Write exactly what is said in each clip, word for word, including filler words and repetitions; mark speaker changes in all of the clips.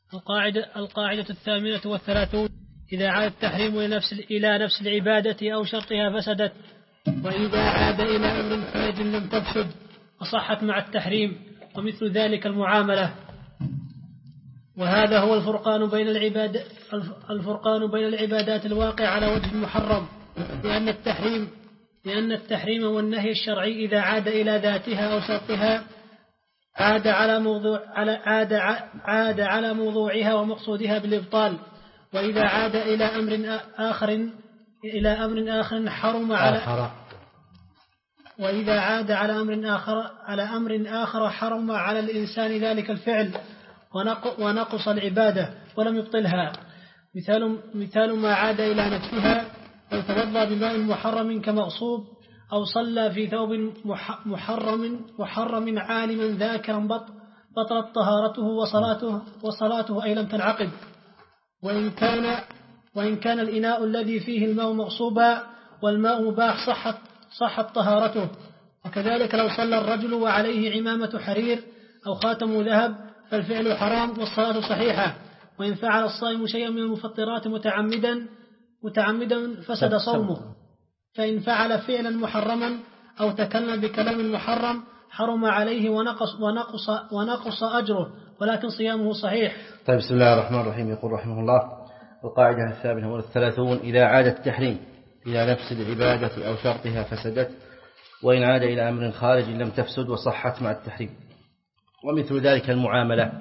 Speaker 1: القاعدة, القاعدة الثامنة والثلاثون: إذا عاد التحريم إلى نفس, إلى نفس العبادة أو شرطها فسدت، وإذا عاد إلى أمر خارج لم تفسد وصحت مع التحريم، ومثل ذلك المعاملة. وهذا هو الفرقان بين العباد الفرقان بين العبادات الواقع على وجه المحرم، لأن التحريم لأن التحريم والنهي الشرعي إذا عاد إلى ذاتها أو شرطها عاد على موضوع على عاد عاد على موضوعها ومقصودها بالإبطال، وإذا عاد إلى أمر آخر إلى أمر آخر حرم على وإذا عاد على أمر آخر على أمر آخر حرم على الإنسان ذلك الفعل ونقص العبادة ولم يبطلها. مثال مثال ما عاد إلى نفسها أو توضأ بماء محرم كمغصوب، أو صلى في ثوب محرم محرم عالما ذاكرا بطلت طهارته وصلاته وصلاته أي لم تنعقد، وإن كان وإن كان الإناء الذي فيه الماء مغصوبا والماء مباح صحت صحت طهارته. وكذلك لو صلى الرجل وعليه عمامة حرير أو خاتم ذهب فالفعل حرام والصلاة صحيحة. وإن فعل الصائم شيئا من المفطرات متعمدا متعمدا فسد صومه. فإن فعل فعلا محرما أو تكلم بكلام محرم حرم عليه ونقص ونقص ونقص أجره، ولكن صيامه صحيح.
Speaker 2: طيب، بسم الله الرحمن الرحيم. يقول رحمه الله: القاعدة الثامنة والثلاثون: إذا عاد التحريم إلى نفس العبادة أو شرطها فسدت، وإن عاد إلى أمر خارج لم تفسد وصحت مع التحريم، ومثل ذلك المعاملة.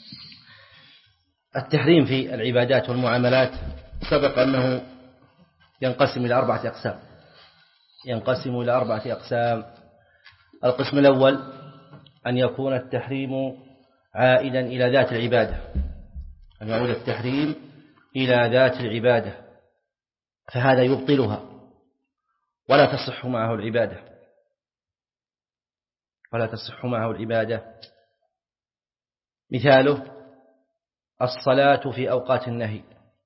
Speaker 2: التحريم في العبادات والمعاملات سبق أنه ينقسم إلى أربعة أقسام ينقسم إلى أربعة أقسام. القسم الأول أن يكون التحريم عائدا إلى ذات العبادة، أن يعود التحريم إلى ذات العبادة، فهذا يبطلها ولا تصح معه العبادة ولا تصح معه العبادة مثاله الصلاة في أوقات النهي،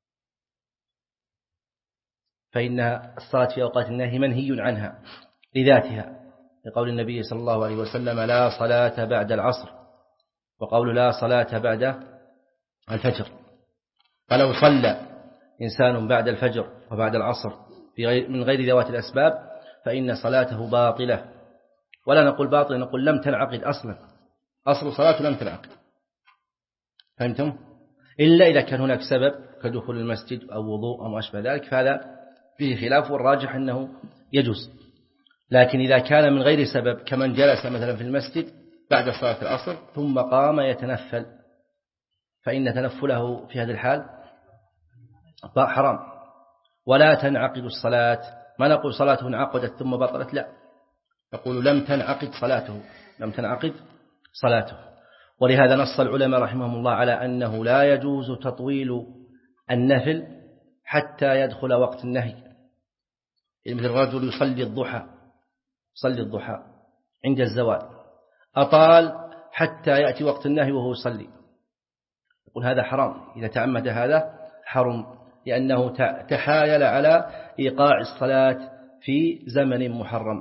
Speaker 2: فإن الصلاة في أوقات النهي منهي عنها لذاتها، لقول النبي صلى الله عليه وسلم: لا صلاة بعد العصر، وقول لا صلاة بعد الفجر. فلو صلى إنسان بعد الفجر وبعد العصر من غير ذوات الأسباب فإن صلاته باطلة، ولا نقول باطلة، نقول لم تنعقد أصلا، أصل صلاته لم تنعقد. فهمتم؟ إلا إذا كان هناك سبب كدخول المسجد أو وضوء أو ما أشبه ذلك، فهذا فيه خلاف، والراجح أنه يجوز. لكن إذا كان من غير سبب، كمن جلس مثلا في المسجد بعد صلاة العصر ثم قام يتنفل، فإن تنفله في هذا الحال حرام ولا تنعقد الصلاة. ما نقول صلاته انعقدت ثم بطلت، لا، نقول لم تنعقد صلاته لم تنعقد صلاته ولهذا نص العلماء رحمهم الله على أنه لا يجوز تطويل النفل حتى يدخل وقت النهي. مثل الرجل يصلي الضحى يصلي الضحى عند الزوال، أطال حتى يأتي وقت النهي وهو يصلي، يقول هذا حرام، إذا تعمد هذا حرم، لأنه تحايل على إيقاع الصلاة في زمن محرم.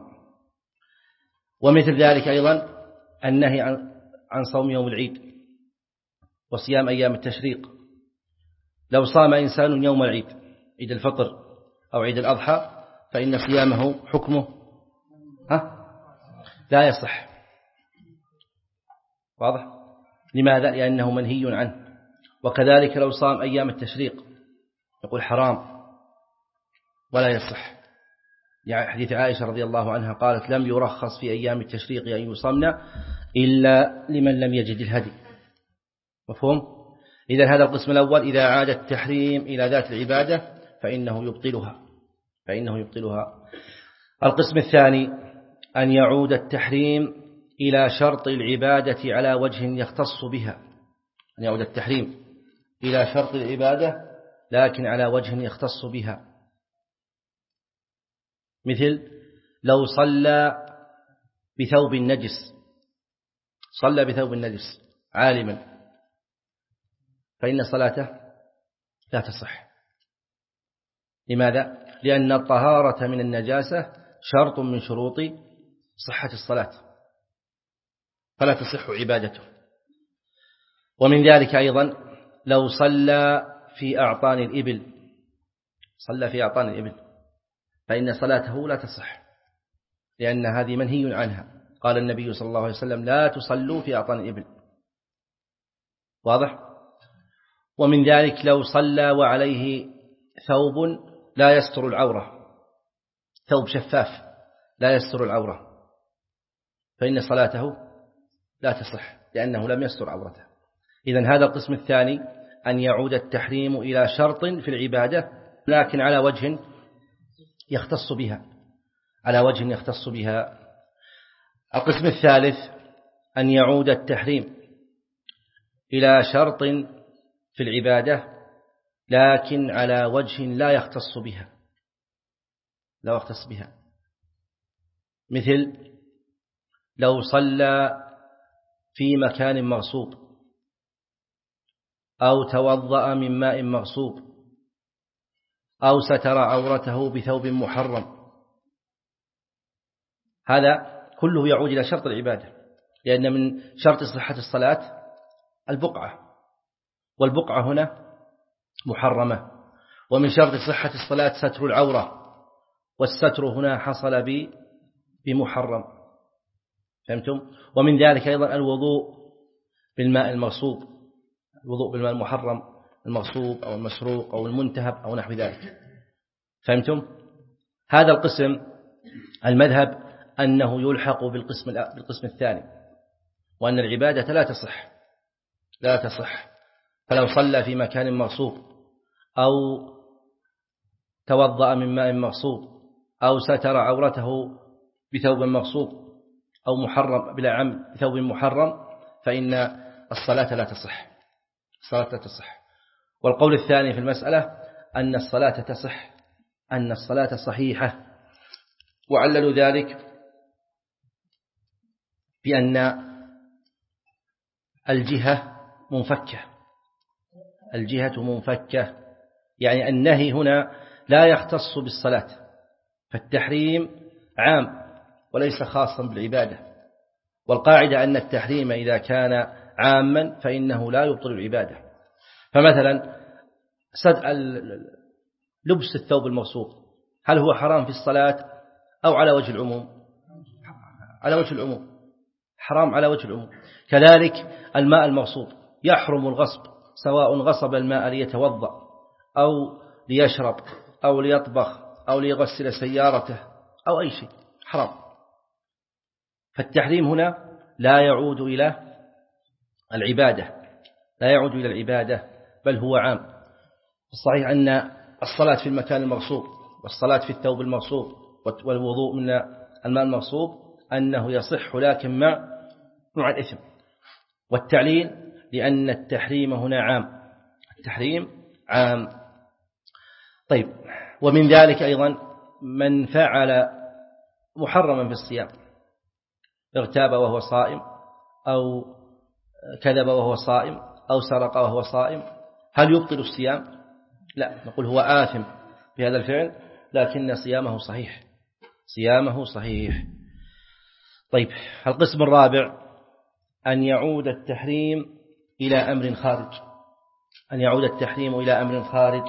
Speaker 2: ومثل ذلك أيضا النهي عن عن صوم يوم العيد وصيام أيام التشريق. لو صام إنسان يوم العيد، عيد الفطر أو عيد الأضحى، فإن صيامه حكمه ها لا يصح. واضح؟ لماذا؟ لأنه منهي عنه. وكذلك لو صام أيام التشريق يقول حرام ولا يصح، يعني حديث عائشة رضي الله عنها قالت: لم يرخص في أيام التشريق أن يصمنا إلا لمن لم يجد الهدي. مفهوم؟ إذا هذا القسم الأول: إذا عاد التحريم إلى ذات العبادة فإنه يبطلها فإنه يبطلها. القسم الثاني أن يعود التحريم إلى شرط العبادة على وجه يختص بها، أن يعود التحريم إلى شرط العبادة لكن على وجه يختص بها. مثل لو صلى بثوب النجس صلى بثوب النجس عالما، فإن صلاته لا تصح. لماذا؟ لأن الطهارة من النجاسة شرط من شروط صحة الصلاة، فلا تصح عبادته. ومن ذلك أيضا لو صلى في أعطان الإبل صلى في أعطان الإبل فإن صلاته لا تصح، لأن هذه منهي عنها. قال النبي صلى الله عليه وسلم لا تصلوا في أعطان الإبل. واضح؟ ومن ذلك لو صلى وعليه ثوب لا يستر العورة، ثوب شفاف لا يستر العورة، فإن صلاته لا تصح لأنه لم يستر عورته. إذن هذا القسم الثاني أن يعود التحريم إلى شرط في العبادة لكن على وجه يختص بها على وجه يختص بها. القسم الثالث أن يعود التحريم إلى شرط في العبادة لكن على وجه لا يختص بها لا يختص بها مثل لو صلى في مكان مغصوب أو توضأ من ماء مغصوب أو ستر عورته بثوب محرم، هذا كله يعود إلى شرط العبادة، لأن من شرط صحة الصلاة البقعة، والبقعة هنا محرمة، ومن شرط صحة الصلاة ستر العورة، والستر هنا حصل بمحرم. فهمتم؟ ومن ذلك أيضا الوضوء بالماء المغصوب، الوضوء بالماء المحرم المغصوب أو المسروق أو المنتهب أو نحو ذلك. فهمتم؟ هذا القسم المذهب أنه يلحق بالقسم بالقسم الثاني، وأن العبادة لا تصح لا تصح فلو صلى في مكان مغصوب أو توضأ من ماء مغصوب أو ستر عورته بثوب مغصوب أو محرم بلا عمد بثوب محرم فإن الصلاة لا تصح الصلاة لا تصح. والقول الثاني في المسألة أن الصلاة تصح أن الصلاة صحيحة، وعللوا ذلك بأن الجهة منفكة الجهة منفكة يعني النهي هنا لا يختص بالصلاة، فالتحريم عام وليس خاصا بالعبادة، والقاعدة أن التحريم إذا كان عاما فإنه لا يبطل العبادة. فمثلا لبس الثوب المغصوب هل هو حرام في الصلاة أو على وجه العموم؟ على وجه العموم، حرام على وجه العموم. كذلك الماء المغصوب يحرم الغصب، سواء غصب الماء ليتوضأ أو ليشرب أو ليطبخ أو ليغسل سيارته أو أي شيء، حرام. فالتحريم هنا لا يعود إلى العبادة لا يعود إلى العبادة بل هو عام. الصحيح أن الصلاة في المكان المغصوب والصلاة في الثوب المغصوب والوضوء من الماء المغصوب أنه يصح لكن مع نوع الإثم. والتعليل لأن التحريم هنا عام التحريم عام. طيب، ومن ذلك أيضا من فعل محرما في الصيام، اغتاب وهو صائم أو كذب وهو صائم أو سرق وهو صائم، هل يبطل الصيام؟ لا، نقول هو آثم في هذا الفعل لكن صيامه صحيح صيامه صحيح. طيب، القسم الرابع أن يعود التحريم إلى أمر خارج أن يعود التحريم إلى أمر خارج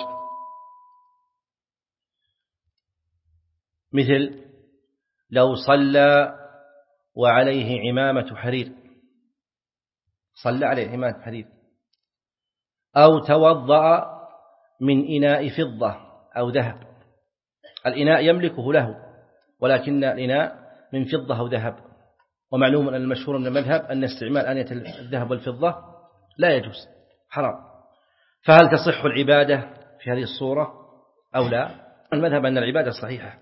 Speaker 2: مثل لو صلى وعليه عمامة حرير صلى عليه عمامة حرير أو توضأ من إناء فضة أو ذهب. الإناء يملكه له ولكن الإناء من فضة أو ذهب، ومعلوم أن المشهور من المذهب أن استعمال آنية الذهب والفضة لا يجوز، حرام. فهل تصح العبادة في هذه الصورة أو لا؟ المذهب أن العبادة صحيحة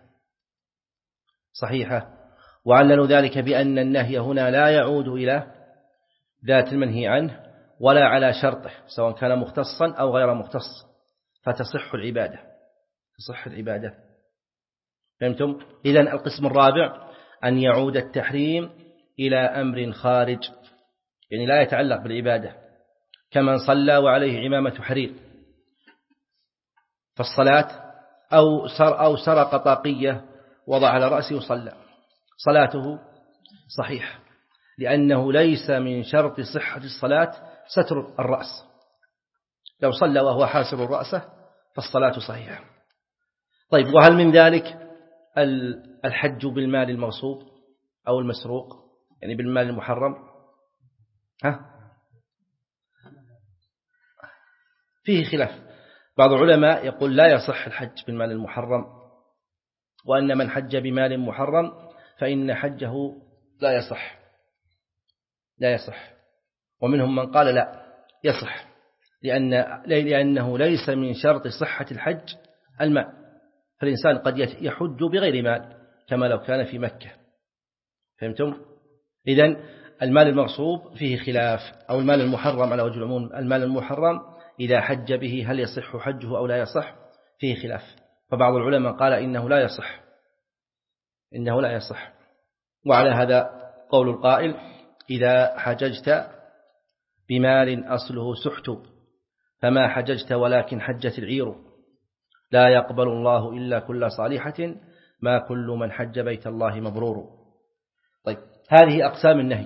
Speaker 2: صحيحة وعللوا ذلك بأن النهي هنا لا يعود إلى ذات المنهي عنه ولا على شرطه سواء كان مختصا أو غير مختص، فتصح العبادة تصح العبادة. فهمتم؟ إذن القسم الرابع أن يعود التحريم إلى أمر خارج، يعني لا يتعلق بالعبادة، كمن صلى وعليه عمامة حرير فالصلاة أو سر أو سرق طاقية وضع على رأسه وصلى، صلاته صحيح لأنه ليس من شرط صحة الصلاة ستر الرأس، لو صلى وهو حاسر رأسه فالصلاة صحيحة. طيب وهل من ذلك الحج بالمال المغصوب أو المسروق، يعني بالمال المحرم؟ ها؟ فيه خلاف. بعض العلماء يقول لا يصح الحج بالمال المحرم، وأن من حج بمال محرم فإن حجه لا يصح لا يصح ومنهم من قال لا يصح، لأن لأنه ليس من شرط صحة الحج المال، فالإنسان قد يحج بغير مال كما لو كان في مكة. فهمتم؟ إذن المال المغصوب فيه خلاف، أو المال المحرم على وجه العموم، المال المحرم إذا حج به هل يصح حجه أو لا يصح؟ فيه خلاف. فبعض العلماء قال إنه لا يصح إنه لا يصح وعلى هذا قول القائل: إذا حججت بمال أصله سحت فما حججت ولكن حجت العير، لا يقبل الله إلا كل صالحة، ما كل من حج بيت الله مبرور. طيب هذه أقسام النهي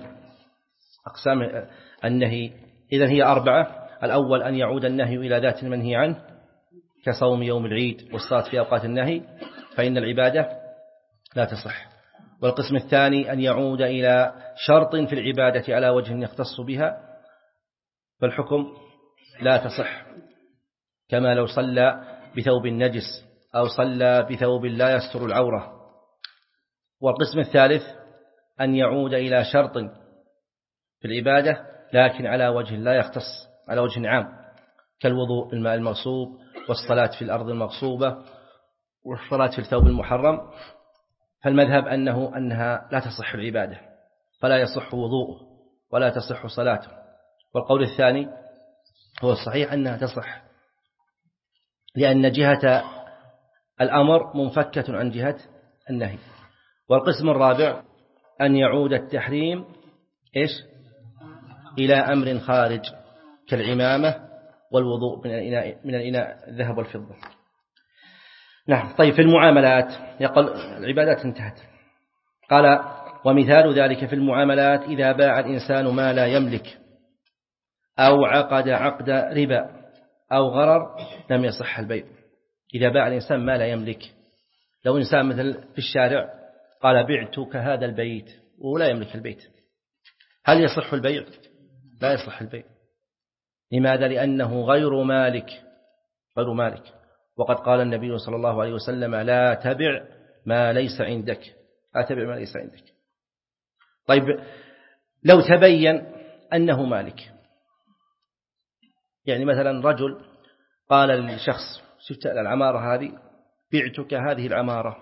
Speaker 2: أقسام النهي إذن هي أربعة. الأول أن يعود النهي إلى ذات المنهي عنه كصوم يوم العيد والصلاة في أوقات النهي فإن العبادة لا تصح. والقسم الثاني أن يعود إلى شرط في العبادة على وجه يختص بها فالحكم لا تصح، كما لو صلى بثوب نجس أو صلى بثوب لا يستر العورة. والقسم الثالث أن يعود إلى شرط في العبادة لكن على وجه لا يختص، على وجه عام، كالوضوء بالماء المغصوب والصلاة في الأرض المغصوبة والصلاة في الثوب المحرم. فالمذهب أنه أنها لا تصح العبادة، فلا يصح وضوءه ولا تصح صلاته. والقول الثاني هو الصحيح أنها تصح، لأن جهة الأمر منفكة عن جهة النهي. والقسم الرابع أن يعود التحريم إيش إلى أمر خارج كالعمامة والوضوء من الإناء من الإناء الذهب والفضة. نعم. طيب في المعاملات يقول العبادات انتهت. قال: ومثال ذلك في المعاملات إذا باع الإنسان ما لا يملك أو عقد عقد ربا أو غرر لم يصح البيع. إذا باع الإنسان ما لا يملك، لو إنسان مثل في الشارع قال: بعتك هذا البيت ولا يملك البيت، هل يصح البيع؟ لا يصح البيع. لماذا؟ لأنه غير مالك غير مالك وقد قال النبي صلى الله عليه وسلم: لا تبع ما ليس عندك لا تبع ما ليس عندك. طيب لو تبين أنه مالك، يعني مثلا رجل قال للشخص: شفت العمارة هذه، بعتك هذه العمارة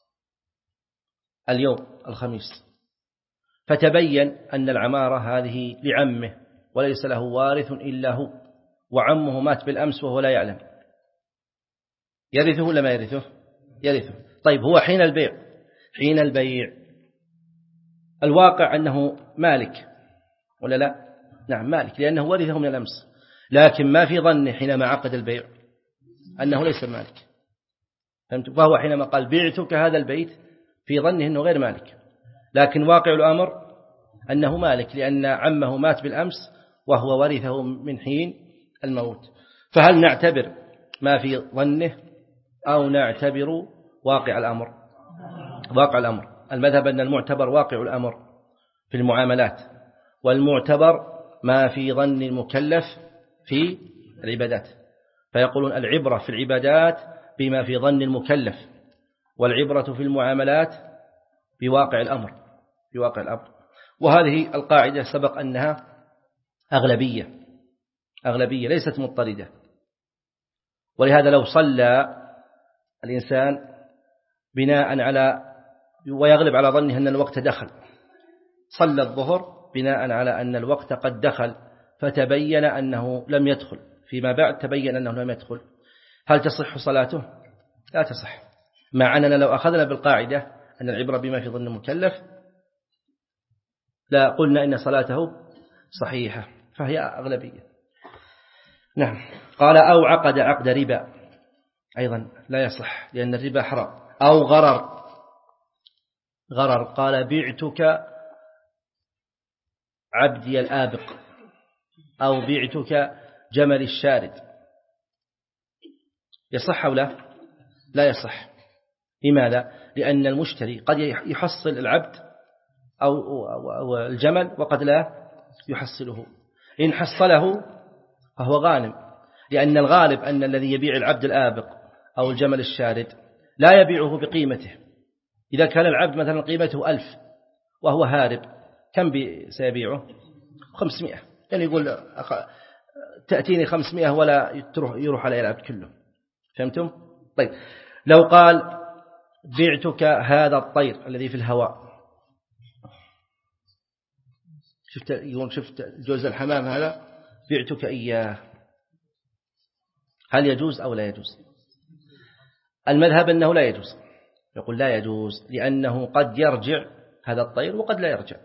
Speaker 2: اليوم الخميس، فتبين أن العمارة هذه لعمه وليس له وارث إلا هو، وعمه مات بالأمس وهو لا يعلم، يرثه ولا ما يرثه؟ يرثه. طيب هو حين البيع حين البيع الواقع أنه مالك ولا لا؟ نعم مالك، لأنه ورثه من الأمس، لكن ما في ظنه حينما عقد البيع أنه ليس مالك. فهمت؟ فهو حينما قال: بعتك هذا البيت، في ظنه أنه غير مالك، لكن واقع الأمر أنه مالك، لأن عمه مات بالأمس وهو ورثه من حين الموت. فهل نعتبر ما في ظنه أو نعتبر واقع الأمر؟ واقع الأمر. المذهب أن المعتبر واقع الأمر في المعاملات، والمعتبر ما في ظن المكلف في العبادات. فيقولون العبرة في العبادات بما في ظن المكلف، والعبرة في المعاملات بواقع الأمر بواقع الأمر. وهذه القاعدة سبق أنها أغلبية أغلبية ليست مضطردة. ولهذا لو صلى الإنسان بناء على ويغلب على ظنه أن الوقت دخل، صلى الظهر بناء على أن الوقت قد دخل فتبين أنه لم يدخل، فيما بعد تبين أنه لم يدخل، هل تصح صلاته؟ لا تصح. مع أننا لو أخذنا بالقاعدة أن العبرة بما في ظن المكلف لا قلنا إن صلاته صحيحة، فهي أغلبية. نعم. قال: أو عقد عقد ربا، أيضا لا يصح لأن الربا حرام. أو غرر غرر قال: بعتك عبدي الآبق أو بعتك جمل الشارد، يصح أو لا؟ لا يصح. لماذا؟ لأن المشتري قد يحصل العبد أو الجمل وقد لا يحصله. إن حصله فهو غانم، لأن الغالب أن الذي يبيع العبد الآبق أو الجمل الشارد لا يبيعه بقيمته. إذا كان العبد مثلا قيمته ألف وهو هارب، كم سيبيعه؟ خمسمائة. يعني يقول تأتيني خمسمائة ولا يروح على العبد كله. فهمتم؟ طيب لو قال بعتك هذا الطير الذي في الهواء، شفت يقول شفت جوز الحمام هذا بعتك إياه، هل يجوز أو لا يجوز؟ المذهب أنه لا يجوز. يقول لا يجوز لأنه قد يرجع هذا الطير وقد لا يرجع.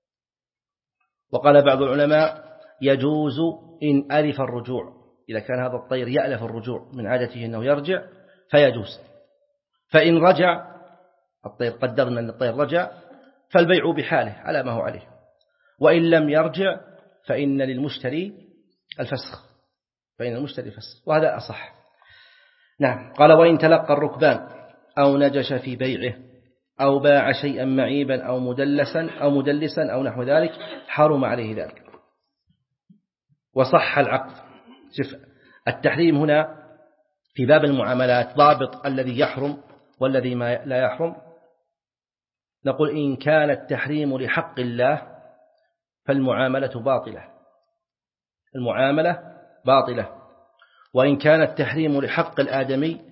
Speaker 2: وقال بعض العلماء يجوز إن ألف الرجوع، إذا كان هذا الطير يألف الرجوع من عادته أنه يرجع فيجوز. فإن رجع الطير، قدرنا أن الطير رجع، فالبيع بحاله على ما هو عليه. وإن لم يرجع فإن للمشتري الفسخ، فإن المشتري الفسخ، وهذا أصح. نعم. قال وإن تلقى الركبان أو نجش في بيعه أو باع شيئا معيبا أو مدلسا أو مدلسا أو نحو ذلك حرم عليه ذلك وصح العقد. شوف التحريم هنا في باب المعاملات ضابط الذي يحرم والذي ما لا يحرم. نقول إن كان التحريم لحق الله فالمعاملة باطلة، المعاملة باطلة. وإن كان التحريم لحق الآدمي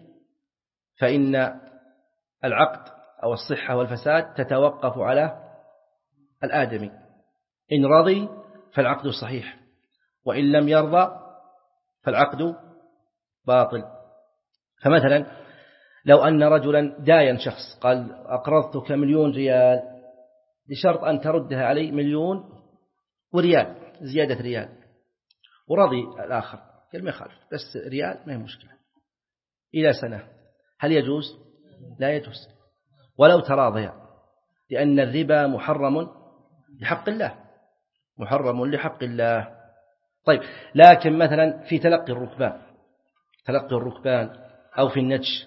Speaker 2: فإن العقد أو الصحة والفساد تتوقف على الآدمي. إن رضي فالعقد صحيح، وإن لم يرضى فالعقد باطل. فمثلا لو أن رجلا داين شخص قال أقرضتك مليون ريال بشرط أن تردها علي مليون وريال، زيادة ريال، ورضي الآخر قال ما يخالف بس ريال ما هي مشكلة إلى سنة، هل يجوز؟ لا يجوز ولو تراضيا، لأن الربا محرم لحق الله، محرم لحق الله. طيب لكن مثلا في تلقي الركبان، تلقي الركبان أو في النجش،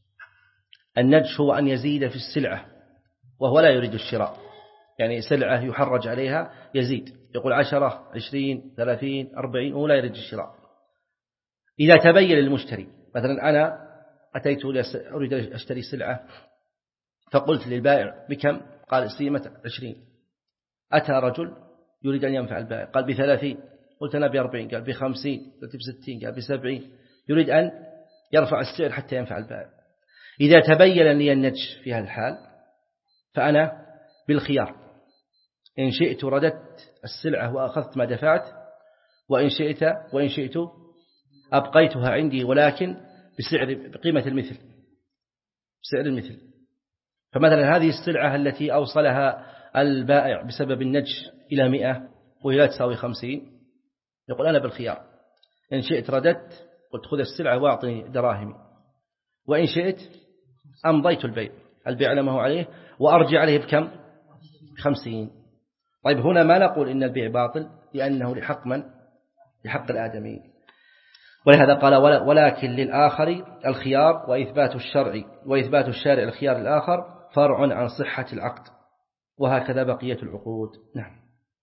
Speaker 2: النجش هو أن يزيد في السلعة وهو لا يريد الشراء، يعني سلعة يحرج عليها يزيد، يقول عشرة عشرين ثلاثين أربعين ولا يريد الشراء. إذا تبين للمشتري، مثلا أنا أتيت أريد أشتري سلعة فقلت للبائع بكم؟ قال قيمة عشرين. أتى رجل يريد أن ينفع البائع قال بثلاثين، قلت أنا بأربعين، قال بخمسين، قلت بستين، قال بسبعين، يريد أن يرفع السعر حتى ينفع البائع. إذا تبين لي النجش في هذا الحال فأنا بالخيار، إن شئت رددت السلعة وأخذت ما دفعت، وإن شئت وإن شئت أبقيتها عندي ولكن بسعر بقيمة المثل، بسعر المثل. فمثلا هذه السلعة التي أوصلها البائع بسبب النجش إلى مئة وهي لا تساوي خمسين، يقول أنا بالخيار، إن شئت رددت قلت خذ السلعة وأعطني دراهمي، وإن شئت أمضيت البيع، البيع لما هو عليه وأرجع عليه بكم؟ خمسين. طيب هنا ما نقول إن البيع باطل لأنه لحق من؟ لحق الآدمي. ولهذا قال ولكن للآخر الخيار وإثبات الشرع وإثبات الشارع الخيار الآخر فرع عن صحة العقد، وهكذا بقية العقود. نعم.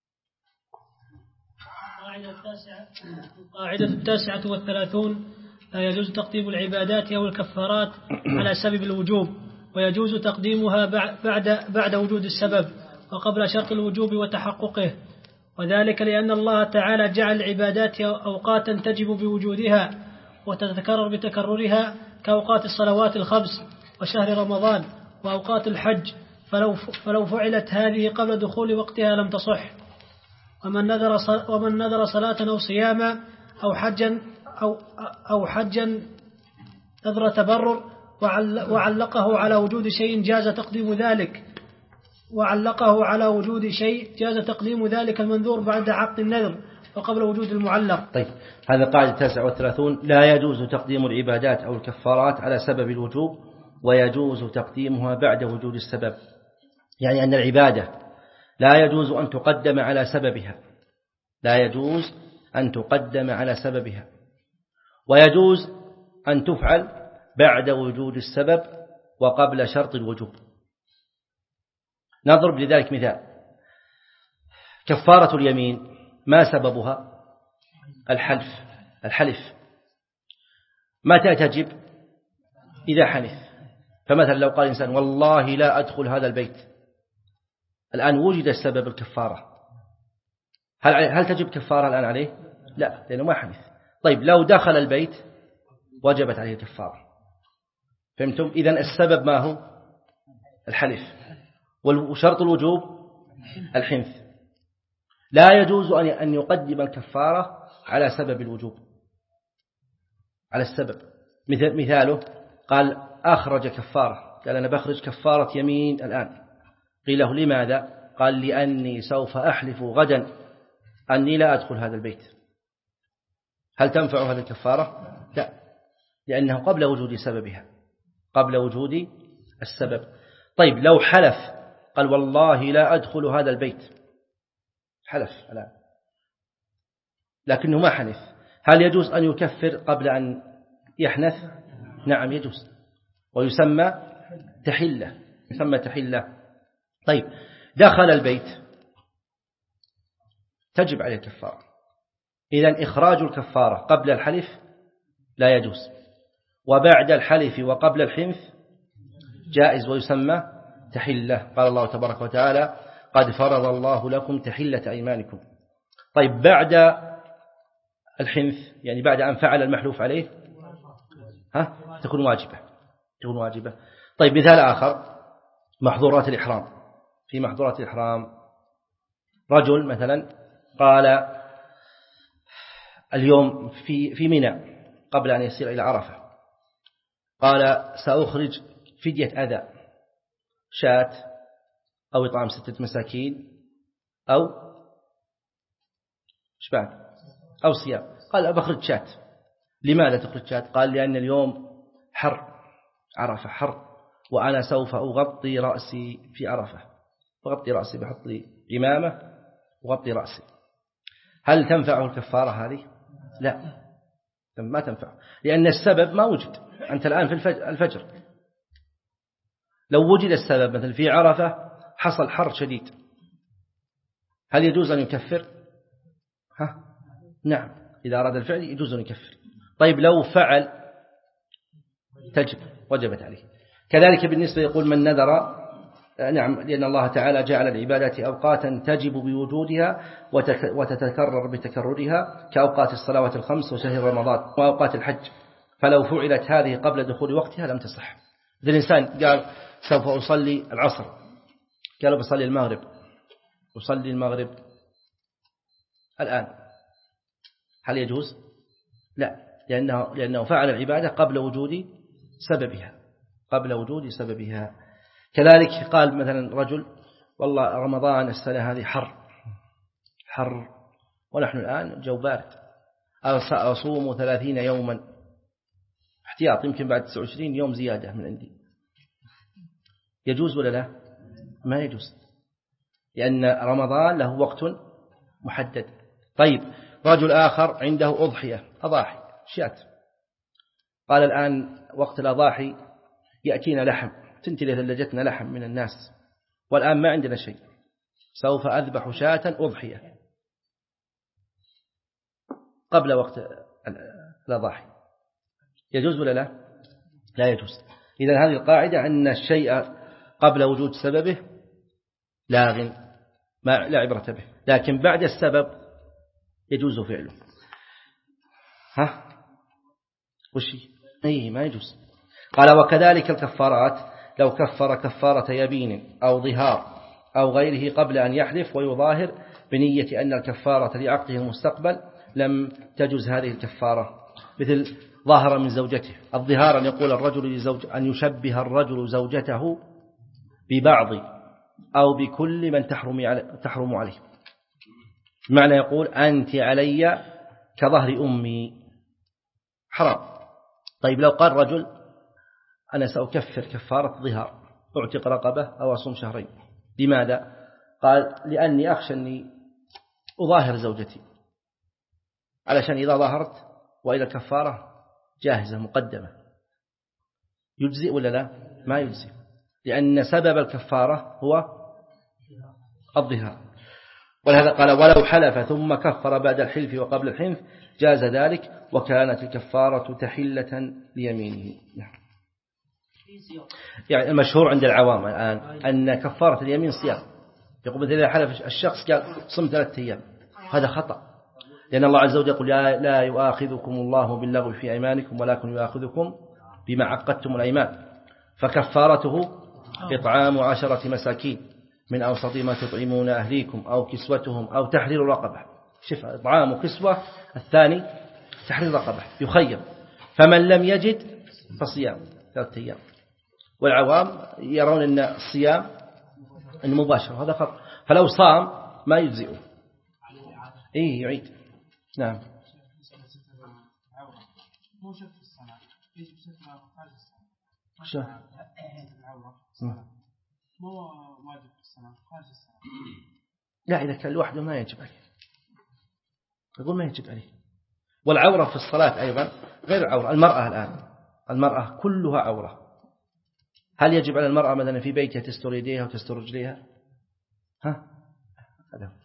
Speaker 1: القاعدة التاسعة والثلاثون لا يجوز تقديم العبادات أو الكفارات على سبب الوجوب، ويجوز تقديمها بعد بعد وجود السبب وقبل شرط الوجوب وتحققه، وذلك لأن الله تعالى جعل العبادات أوقاتا تجب بوجودها وتتكرر بتكررها كأوقات الصلوات الخمس وشهر رمضان وأوقات الحج، فلو فلو فعلت هذه قبل دخول وقتها لم تصح. ومن نذر ومن نذر صلاة أو صياما أو حجا أو أو حجا نذر تبرر وعلقه على وجود شيء جاز تقديم ذلك وعلقه على وجود شيء جاز تقديم ذلك المنذور بعد عقد النذر وقبل وجود المعلق.
Speaker 2: طيب هذا قاعدة التاسعة والثلاثون لا يجوز تقديم العبادات أو الكفارات على سبب الوجوب، ويجوز تقديمها بعد وجود السبب، يعني أن العبادة لا يجوز أن تقدم على سببها، لا يجوز أن تقدم على سببها، ويجوز أن تفعل بعد وجود السبب وقبل شرط الوجوب. نضرب لذلك مثال: كفارة اليمين ما سببها؟ الحلف. الحلف متى تجب؟ إذا حنث. فمثلا لو قال إنسان والله لا أدخل هذا البيت، الآن وجد السبب الكفارة، هل هل تجب كفارة الآن عليه؟ لا، لأنه ما حنث. طيب لو دخل البيت وجبت عليه الكفارة. فهمتم؟ إذن السبب ما هو؟ الحلف. وشرط الوجوب الحنث. لا يجوز أن يقدم الكفارة على سبب الوجوب، على السبب. مثاله قال أخرج كفارة، قال أنا بخرج كفارة يمين الآن. قيل له لماذا؟ قال لأني سوف أحلف غدا أني لا أدخل هذا البيت. هل تنفع هذه الكفارة؟ لا، لأنه قبل وجود سببها، قبل وجود السبب. طيب لو حلف قال والله لا أدخل هذا البيت، حلف الآن لكنه ما حنث، هل يجوز أن يكفر قبل أن يحنث؟ نعم يجوز، ويسمى تحلة، يسمى تحلة. طيب دخل البيت تجب عليه الكفارة. إذن إخراج الكفارة قبل الحلف لا يجوز، وبعد الحلف وقبل الحنث جائز ويسمى تحلة. قال الله تبارك وتعالى قد فرض الله لكم تحلة أيمانكم. طيب بعد الحنث يعني بعد أن فعل المحلوف عليه ها تكون واجبة، تكون واجبة. طيب مثال آخر: محظورات الإحرام. في محظورات الإحرام رجل مثلا قال اليوم في في منى قبل أن يسير إلى عرفة، قال سأخرج فدية أذى، شاة أو إطعام ستة مساكين أو شباب أو صيام. قال أبخرج شاة. لماذا تخرج شاة؟ قال لأن اليوم حر، عرفة حر، وأنا سوف أغطي رأسي في عرفة، أغطي رأسي بحط لي إمامة وغطي رأسي. هل تنفعه الكفارة هذه؟ لا، ما تنفع، لأن السبب ما وجد. أنت الآن في الفجر، لو وجد السبب مثل في عرفة حصل حر شديد، هل يجوز أن يكفر؟ ها؟ نعم، إذا أراد الفعل يجوز أن يكفر. طيب لو فعل تجب، وجبت عليه. كذلك بالنسبة يقول من نذر، نعم، لأن الله تعالى جعل العبادات أوقاتا تجب بوجودها وتتكرر بتكررها، كأوقات الصلوات الخمس وشهر رمضان وأوقات الحج، فلو فعلت هذه قبل دخول وقتها لم تصح. إذا الإنسان قال سوف أصلي العصر، قال بصلي المغرب، أصلي المغرب الآن، هل يجوز؟ لا، لأنه, لأنه فعل العبادة قبل وجود سببها، قبل وجود سببها. كذلك قال مثلا رجل والله رمضان السنة هذه حر حر ونحن الآن جو بارد، أصوم ثلاثين يوما احتياط، يمكن بعد تسعة وعشرين يوم زيادة من عندي، يجوز ولا لا؟ ما يجوز، لأن رمضان له وقت محدد. طيب رجل آخر عنده أضحية، أضاحي شاة، قال الآن وقت الأضاحي يأتينا لحم، تنتهي ثلاجتنا لحم من الناس، والآن ما عندنا شيء، سوف أذبح شاة أضحية قبل وقت الأضاحي، يجوز ولا لا؟ لا يجوز. إذن هذه القاعدة أن الشيء قبل وجود سببه لاغ، ما لا عبرة به، لكن بعد السبب يجوز فعله. ها وشي أي ما يجوز. قال وكذلك الكفارات، لو كفر كفارة يمين أو ظهار أو غيره قبل أن يحلف ويظاهر بنية أن الكفارة لعقده المستقبل لم تجوز هذه الكفارة، مثل ظاهر من زوجته. الظهار أن يقول الرجل لزوج، أن يشبه الرجل زوجته ببعض أو بكل من تحرم عليه، معنى يقول أنت علي كظهر أمي، حرام. طيب لو قال رجل أنا سأكفر كفارة ظهار، أعتق رقبة أو أصوم شهرين، لماذا؟ قال لأني أخشى أني أظاهر زوجتي، علشان إذا ظاهرت وإلى الكفارة جاهزة مقدمة، يجزئ ولا لا؟ ما يجزئ، لأن سبب الكفارة هو الظهار. ولهذا قال ولو حلف ثم كفر بعد الحلف وقبل الحنث جاز ذلك، وكانت الكفارة تحلة ليمينه. يعني المشهور عند العوام الآن أن كفارة اليمين صيام. يقول إذا حلف الشخص قال صم ثلاثة أيام، هذا خطأ، لأن الله عز وجل يقول لا يؤاخذكم الله باللغو في أيمانكم ولكن يؤاخذكم بما عقدتم الأيمان، فكفارته إطعام عشرة مساكين من أوسط ما تطعمون أهليكم أو كسوتهم أو تحرير رقبة. شوف، إطعام وكسوة، الثاني تحرير رقبة يخير، فمن لم يجد فصيام ثلاثة أيام. والعوام يرون أن الصيام المباشر، هذا خطأ، فلو صام ما يجزئه. إيه يعيد. نعم. شو؟ لا، إذا كان لوحده ما يجب عليه، أقول ما يجب عليه. والعورة في الصلاة أيضا غير العورة. المرأة الآن، المرأة كلها عورة. هل يجب على المرأة مثلا في بيتها تستر يديها وتستر رجليها؟ ها؟ هذا